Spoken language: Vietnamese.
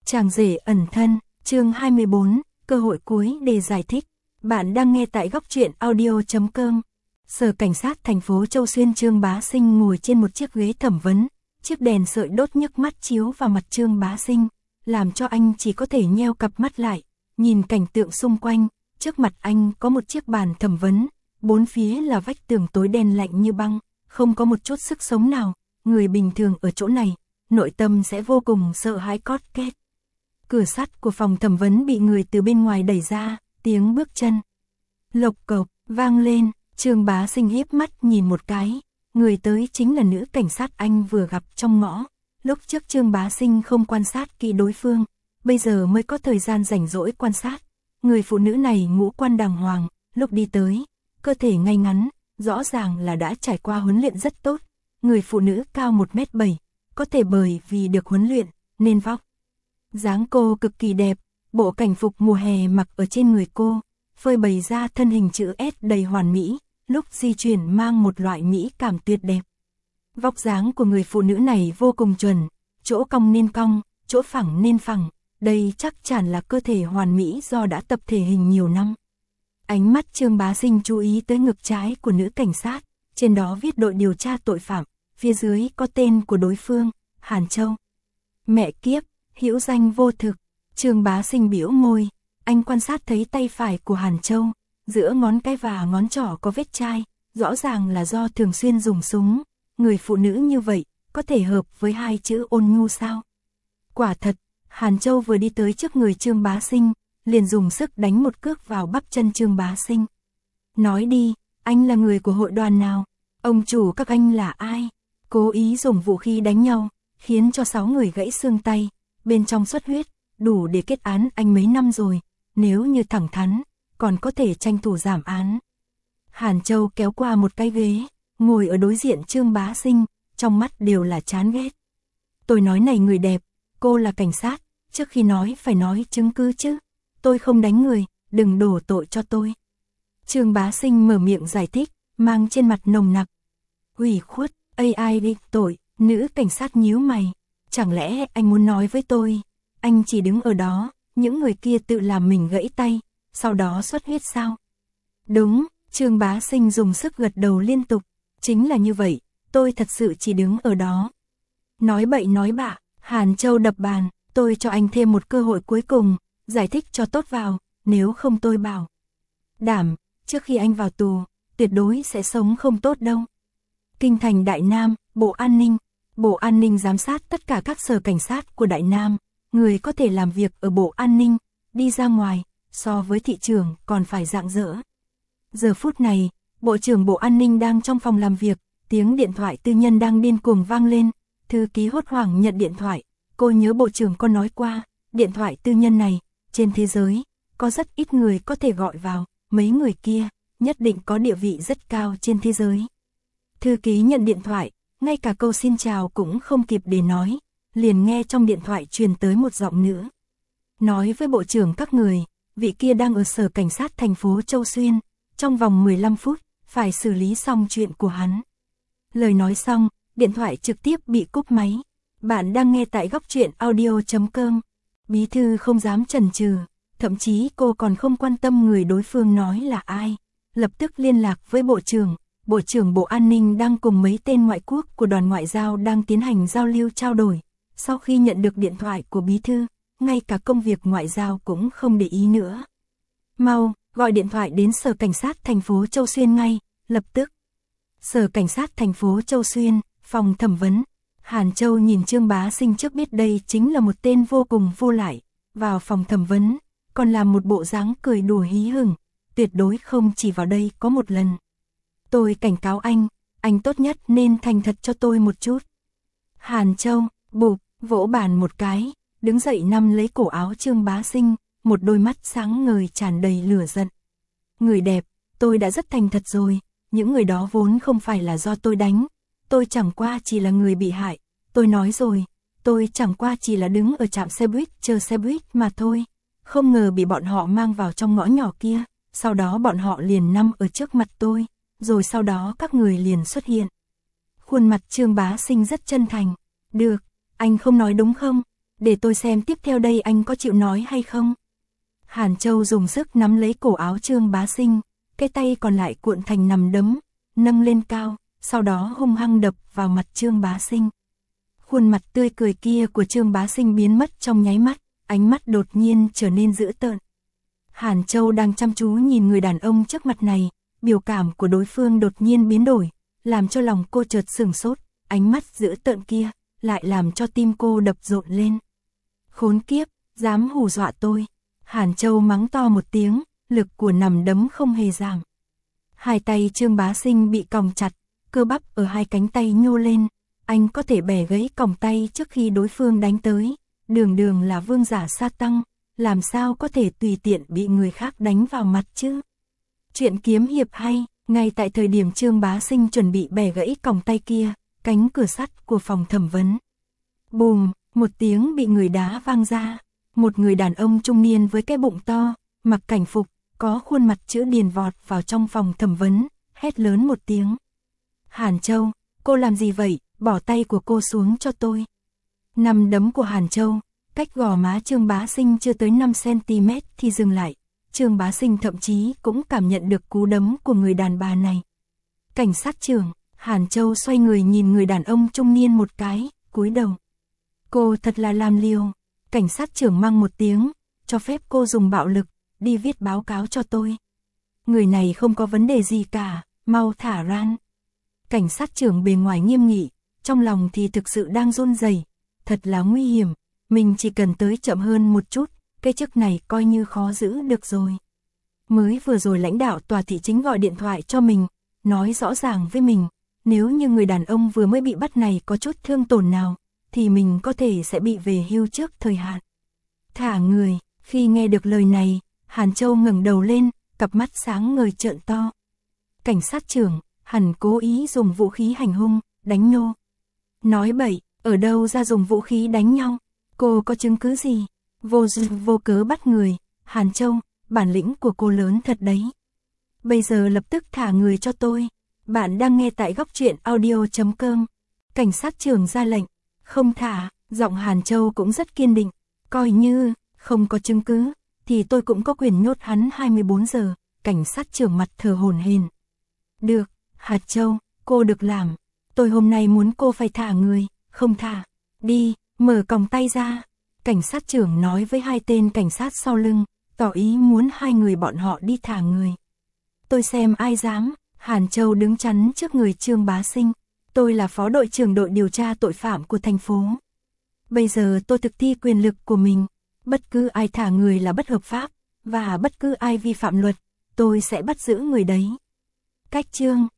Chàng rể ẩn thân, chương 24, cơ hội cuối để giải thích. Bạn đang nghe tại góc truyện audio.com. Sở Cảnh sát thành phố Châu Xuyên. Trương Bá Sinh ngồi trên một chiếc ghế thẩm vấn, chiếc đèn sợi đốt nhức mắt chiếu vào mặt Trương Bá Sinh, làm cho anh chỉ có thể nheo cặp mắt lại, nhìn cảnh tượng xung quanh. Trước mặt anh có một chiếc bàn thẩm vấn, bốn phía là vách tường tối đen lạnh như băng, không có một chút sức sống nào. Người bình thường ở chỗ này, nội tâm sẽ vô cùng sợ hãi cót két. Cửa sắt của phòng thẩm vấn bị người từ bên ngoài đẩy ra, tiếng bước chân lộc cộc vang lên. Trương Bá Sinh híp mắt nhìn một cái, người tới chính là nữ cảnh sát anh vừa gặp trong ngõ. Lúc trước Trương Bá Sinh không quan sát kỹ đối phương, bây giờ mới có thời gian rảnh rỗi quan sát. Người phụ nữ này ngũ quan đàng hoàng, lúc đi tới, cơ thể ngay ngắn, rõ ràng là đã trải qua huấn luyện rất tốt. Người phụ nữ cao 1m7, có thể bởi vì được huấn luyện, nên vóc dáng cô cực kỳ đẹp, bộ cảnh phục mùa hè mặc ở trên người cô, phơi bày ra thân hình chữ S đầy hoàn mỹ, lúc di chuyển mang một loại mỹ cảm tuyệt đẹp. Vóc dáng của người phụ nữ này vô cùng chuẩn, chỗ cong nên cong, chỗ phẳng nên phẳng, đây chắc chắn là cơ thể hoàn mỹ do đã tập thể hình nhiều năm. Ánh mắt Trương Bá Sinh chú ý tới ngực trái của nữ cảnh sát, trên đó viết đội điều tra tội phạm, phía dưới có tên của đối phương, Hàn Châu. Mẹ kiếp, hữu danh vô thực. Trương Bá Sinh bĩu môi, anh quan sát thấy tay phải của Hàn Châu, giữa ngón cái và ngón trỏ có vết chai, rõ ràng là do thường xuyên dùng súng. Người phụ nữ như vậy, có thể hợp với hai chữ ôn nhu sao? Quả thật, Hàn Châu vừa đi tới trước người Trương Bá Sinh, liền dùng sức đánh một cước vào bắp chân Trương Bá Sinh. Nói đi, anh là người của hội đoàn nào? Ông chủ các anh là ai? Cố ý dùng vũ khí đánh nhau, khiến cho 6 người gãy xương tay, bên trong xuất huyết, đủ để kết án anh mấy năm rồi, nếu như thẳng thắn, còn có thể tranh thủ giảm án. Hàn Châu kéo qua một cái ghế, ngồi ở đối diện Trương Bá Sinh, trong mắt đều là chán ghét. Tôi nói này người đẹp, cô là cảnh sát, trước khi nói phải nói chứng cứ chứ. Tôi không đánh người, đừng đổ tội cho tôi. Trương Bá Sinh mở miệng giải thích, mang trên mặt nồng nặc ủy khuất. AI đi tội. Nữ cảnh sát nhíu mày, chẳng lẽ anh muốn nói với tôi, anh chỉ đứng ở đó, những người kia tự làm mình gãy tay, sau đó xuất huyết sao? Đúng, Trương Bá Sinh dùng sức gật đầu liên tục, chính là như vậy, tôi thật sự chỉ đứng ở đó. Nói bậy nói bạ, Hàn Châu đập bàn, tôi cho anh thêm một cơ hội cuối cùng, giải thích cho tốt vào, nếu không tôi bảo đảm, trước khi anh vào tù, tuyệt đối sẽ sống không tốt đâu. Kinh thành Đại Nam, Bộ An ninh giám sát tất cả các sở cảnh sát của Đại Nam, người có thể làm việc ở Bộ An ninh, đi ra ngoài, so với thị trường còn phải rạng rỡ. Giờ phút này, Bộ trưởng Bộ An ninh đang trong phòng làm việc, tiếng điện thoại tư nhân đang điên cuồng vang lên, thư ký hốt hoảng nhận điện thoại, cô nhớ Bộ trưởng có nói qua, điện thoại tư nhân này, trên thế giới, có rất ít người có thể gọi vào, mấy người kia, nhất định có địa vị rất cao trên thế giới. Thư ký nhận điện thoại, ngay cả câu xin chào cũng không kịp để nói, liền nghe trong điện thoại truyền tới một giọng nữ. Nói với bộ trưởng các người, vị kia đang ở sở cảnh sát thành phố Châu Xuyên, trong vòng 15 phút, phải xử lý xong chuyện của hắn. Lời nói xong, điện thoại trực tiếp bị cúp máy. Bạn đang nghe tại góc truyện audio.com. Bí thư không dám chần chừ, thậm chí cô còn không quan tâm người đối phương nói là ai. Lập tức liên lạc với bộ trưởng. Bộ trưởng Bộ An ninh đang cùng mấy tên ngoại quốc của đoàn ngoại giao đang tiến hành giao lưu trao đổi. Sau khi nhận được điện thoại của bí thư, ngay cả công việc ngoại giao cũng không để ý nữa. Mau, gọi điện thoại đến sở cảnh sát thành phố Châu Xuyên ngay, lập tức. Sở cảnh sát thành phố Châu Xuyên, phòng thẩm vấn. Hàn Châu nhìn Trương Bá Sinh trước biết đây chính là một tên vô cùng vô lại. Vào phòng thẩm vấn, còn làm một bộ dáng cười đùa hí hửng, tuyệt đối không chỉ vào đây có một lần. Tôi cảnh cáo anh tốt nhất nên thành thật cho tôi một chút. Hàn Châu, bụp, vỗ bàn một cái, đứng dậy nắm lấy cổ áo Trương Bá Sinh, một đôi mắt sáng ngời tràn đầy lửa giận. Người đẹp, tôi đã rất thành thật rồi, những người đó vốn không phải là do tôi đánh, tôi chẳng qua chỉ là người bị hại, tôi nói rồi, tôi chẳng qua chỉ là đứng ở trạm xe buýt chờ xe buýt mà thôi, không ngờ bị bọn họ mang vào trong ngõ nhỏ kia, sau đó bọn họ liền nằm ở trước mặt tôi. Rồi sau đó các người liền xuất hiện. Khuôn mặt Trương Bá Sinh rất chân thành. Được, anh không nói đúng không? để tôi xem tiếp theo đây anh có chịu nói hay không. Hàn Châu dùng sức nắm lấy cổ áo Trương Bá Sinh, cái tay còn lại cuộn thành nằm đấm, nâng lên cao, sau đó hung hăng đập vào mặt Trương Bá Sinh. Khuôn mặt tươi cười kia của Trương Bá Sinh biến mất trong nháy mắt, ánh mắt đột nhiên trở nên dữ tợn. Hàn Châu đang chăm chú nhìn người đàn ông trước mặt này, biểu cảm của đối phương đột nhiên biến đổi, làm cho lòng cô chợt sửng sốt, ánh mắt dữ tợn kia, lại làm cho tim cô đập rộn lên. Khốn kiếp, dám hù dọa tôi. Hàn Châu mắng to một tiếng, lực của nằm đấm không hề giảm. Hai tay Trương Bá Sinh bị còng chặt, cơ bắp ở hai cánh tay nhô lên, anh có thể bẻ gãy còng tay trước khi đối phương đánh tới, đường là vương giả sa tăng, làm sao có thể tùy tiện bị người khác đánh vào mặt chứ. Chuyện kiếm hiệp hay, ngay tại thời điểm Trương Bá Sinh chuẩn bị bẻ gãy còng tay kia, cánh cửa sắt của phòng thẩm vấn. Bùm, một tiếng bị người đá vang ra, một người đàn ông trung niên với cái bụng to, mặc cảnh phục, có khuôn mặt chữ điền vọt vào trong phòng thẩm vấn, hét lớn một tiếng. Hàn Châu, cô làm gì vậy, bỏ tay của cô xuống cho tôi. Nắm đấm của Hàn Châu, cách gò má Trương Bá Sinh chưa tới 5cm thì dừng lại. Trương Bá Sinh thậm chí cũng cảm nhận được cú đấm của người đàn bà này. Cảnh sát trưởng, Hàn Châu xoay người nhìn người đàn ông trung niên một cái, cúi đầu. Cô thật là làm liều. Cảnh sát trưởng mang một tiếng, cho phép cô dùng bạo lực, đi viết báo cáo cho tôi. Người này không có vấn đề gì cả, mau thả ran. Cảnh sát trưởng bề ngoài nghiêm nghị, trong lòng thì thực sự đang run rẩy, thật là nguy hiểm, mình chỉ cần tới chậm hơn một chút, cái chức này coi như khó giữ được rồi. Mới vừa rồi lãnh đạo tòa thị chính gọi điện thoại cho mình, nói rõ ràng với mình, nếu như người đàn ông vừa mới bị bắt này có chút thương tổn nào, thì mình có thể sẽ bị về hưu trước thời hạn. Thả người, khi nghe được lời này, Hàn Châu ngẩng đầu lên, cặp mắt sáng ngời trợn to. Cảnh sát trưởng, hẳn cố ý dùng vũ khí hành hung, đánh nhô. Nói bậy, ở đâu ra dùng vũ khí đánh nhau, cô có chứng cứ gì? Vô cớ bắt người, Hàn Châu, bản lĩnh của cô lớn thật đấy. Bây giờ lập tức thả người cho tôi. Bạn đang nghe tại góc truyện audio.com. Cảnh sát trưởng ra lệnh, không thả, giọng Hàn Châu cũng rất kiên định, coi như không có chứng cứ thì tôi cũng có quyền nhốt hắn 24 giờ, cảnh sát trưởng mặt thở hổn hển. Được, Hàn Châu, cô được làm, tôi hôm nay muốn cô phải thả người, không thả, đi, mở còng tay ra. Cảnh sát trưởng nói với hai tên cảnh sát sau lưng, tỏ ý muốn hai người bọn họ đi thả người. Tôi xem ai dám. Hàn Châu đứng chắn trước người Trương Bá Sinh. Tôi là phó đội trưởng đội điều tra tội phạm của thành phố. Bây giờ tôi thực thi quyền lực của mình. Bất cứ ai thả người là bất hợp pháp, và bất cứ ai vi phạm luật, tôi sẽ bắt giữ người đấy. Cách chương